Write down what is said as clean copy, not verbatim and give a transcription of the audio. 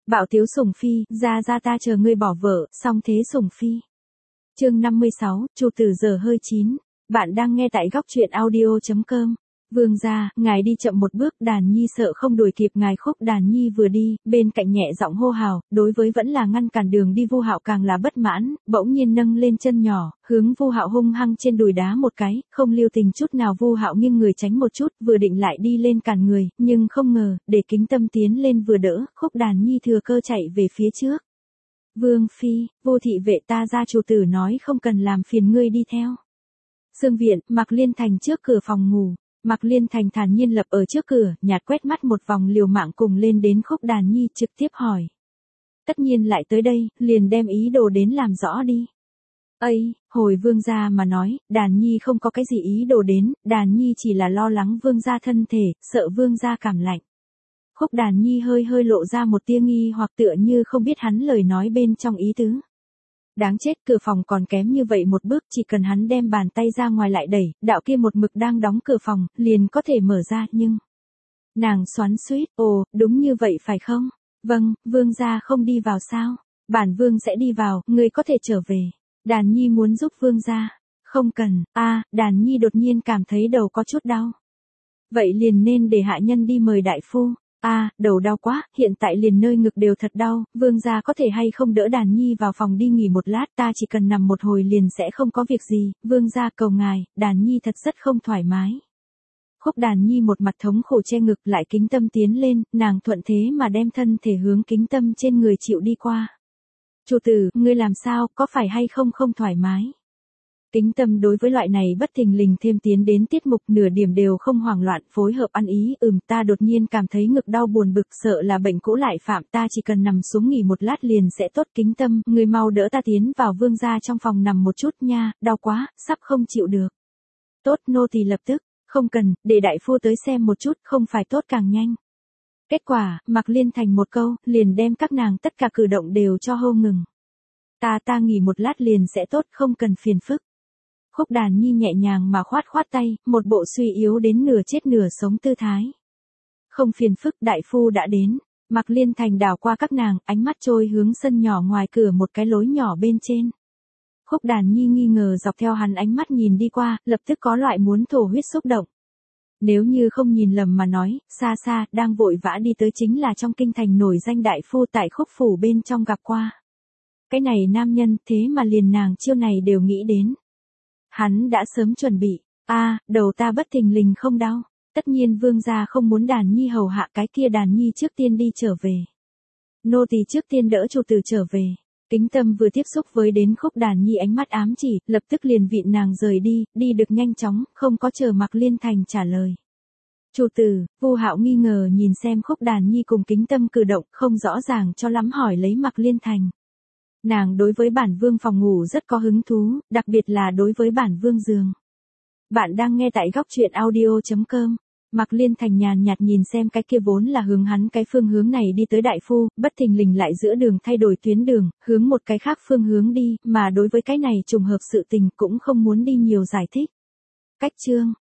Bạo tiếu sủng phi, ra ta chờ ngươi bỏ vợ, xong thế sủng phi. Chương 56, chủ tử giờ hơi chín. Bạn đang nghe tại góc truyện audio.com. Vương gia, ngài đi chậm một bước, Đàn Nhi sợ không đuổi kịp ngài. Khúc Đàn Nhi vừa đi, bên cạnh nhẹ giọng hô hào, đối với vẫn là ngăn cản đường đi Vu Hạo càng là bất mãn, bỗng nhiên nâng lên chân nhỏ, hướng Vu Hạo hung hăng trên đùi đá một cái, không lưu tình chút nào. Vu Hạo nghiêng người tránh một chút, vừa định lại đi lên cản người, nhưng không ngờ, để Kính Tâm tiến lên vừa đỡ, Khúc Đàn Nhi thừa cơ chạy về phía trước. Vương phi, Vu thị vệ ta ra, chủ tử nói không cần làm phiền ngươi đi theo. Sương viện, Mạc Liên Thành trước cửa phòng ngủ. Mạc Liên Thành thản nhiên lập ở trước cửa, nhạt quét mắt một vòng liều mạng cùng lên đến Khúc Đàn Nhi, trực tiếp hỏi. Tất nhiên lại tới đây, liền đem ý đồ đến làm rõ đi. Ây, hồi vương gia mà nói, Đàn Nhi không có cái gì ý đồ đến, Đàn Nhi chỉ là lo lắng vương gia thân thể, sợ vương gia cảm lạnh. Khúc Đàn Nhi hơi lộ ra một tia nghi hoặc, tựa như không biết hắn lời nói bên trong ý tứ. Đáng chết, cửa phòng còn kém như vậy một bước, chỉ cần hắn đem bàn tay ra ngoài lại đẩy, đạo kia một mực đang đóng cửa phòng, liền có thể mở ra, nhưng... Nàng xoắn xuýt, ồ, đúng như vậy phải không? Vâng, vương gia không đi vào sao? Bản vương sẽ đi vào, ngươi có thể trở về. Đàn Nhi muốn giúp vương gia. Không cần, Đàn Nhi đột nhiên cảm thấy đầu có chút đau. Vậy liền nên để hạ nhân đi mời đại phu. Đầu đau quá, hiện tại liền nơi ngực đều thật đau, vương gia có thể hay không đỡ Đàn Nhi vào phòng đi nghỉ một lát, ta chỉ cần nằm một hồi liền sẽ không có việc gì, vương gia cầu ngài, Đàn Nhi thật rất không thoải mái. Khúc Đàn Nhi một mặt thống khổ che ngực, lại Kính Tâm tiến lên, nàng thuận thế mà đem thân thể hướng Kính Tâm trên người chịu đi qua. Chủ tử, ngươi làm sao, có phải hay không không thoải mái? Kính Tâm đối với loại này bất thình lình thêm tiến đến tiết mục nửa điểm đều không hoảng loạn, phối hợp ăn ý, ta đột nhiên cảm thấy ngực đau buồn bực, sợ là bệnh cũ lại phạm, ta chỉ cần nằm xuống nghỉ một lát liền sẽ tốt. Kính Tâm, người mau đỡ ta tiến vào vương gia trong phòng nằm một chút nha, đau quá, sắp không chịu được. Tốt, nô tỳ lập tức, không cần, để đại phu tới xem một chút, không phải tốt càng nhanh. Kết quả, Mạc Liên Thành một câu, liền đem các nàng tất cả cử động đều cho hô ngừng. Ta nghỉ một lát liền sẽ tốt, không cần phiền phức. Khúc Đàn Nhi nhẹ nhàng mà khoát tay, một bộ suy yếu đến nửa chết nửa sống tư thái. Không phiền phức, đại phu đã đến. Mạc Liên Thành đảo qua các nàng, ánh mắt trôi hướng sân nhỏ ngoài cửa một cái lối nhỏ bên trên. Khúc Đàn Nhi nghi ngờ dọc theo hắn ánh mắt nhìn đi qua, lập tức có loại muốn thổ huyết xúc động. Nếu như không nhìn lầm mà nói, xa đang vội vã đi tới chính là trong kinh thành nổi danh đại phu tại Khúc phủ bên trong gặp qua. Cái này nam nhân, thế mà liền nàng chiêu này đều nghĩ đến. Hắn đã sớm chuẩn bị. Đầu ta bất thình lình không đau. Tất nhiên vương gia không muốn Đàn Nhi hầu hạ, cái kia Đàn Nhi trước tiên đi trở về. Nô tỳ trước tiên đỡ chủ tử trở về. Kính Tâm vừa tiếp xúc với đến Khúc Đàn Nhi ánh mắt ám chỉ, lập tức liền vịn nàng rời đi được nhanh chóng, không có chờ Mạc Liên Thành trả lời. Chủ tử, Vu Hạo nghi ngờ nhìn xem Khúc Đàn Nhi cùng Kính Tâm cử động, không rõ ràng cho lắm hỏi lấy Mạc Liên Thành. Nàng đối với bản vương phòng ngủ rất có hứng thú, đặc biệt là đối với bản vương giường. Bạn đang nghe tại góc truyện audio.com. Mạc Liên Thành nhàn nhạt nhìn xem cái kia vốn là hướng hắn cái phương hướng này đi tới đại phu, bất thình lình lại giữa đường thay đổi tuyến đường, hướng một cái khác phương hướng đi, mà đối với cái này trùng hợp sự tình cũng không muốn đi nhiều giải thích. Cách chương.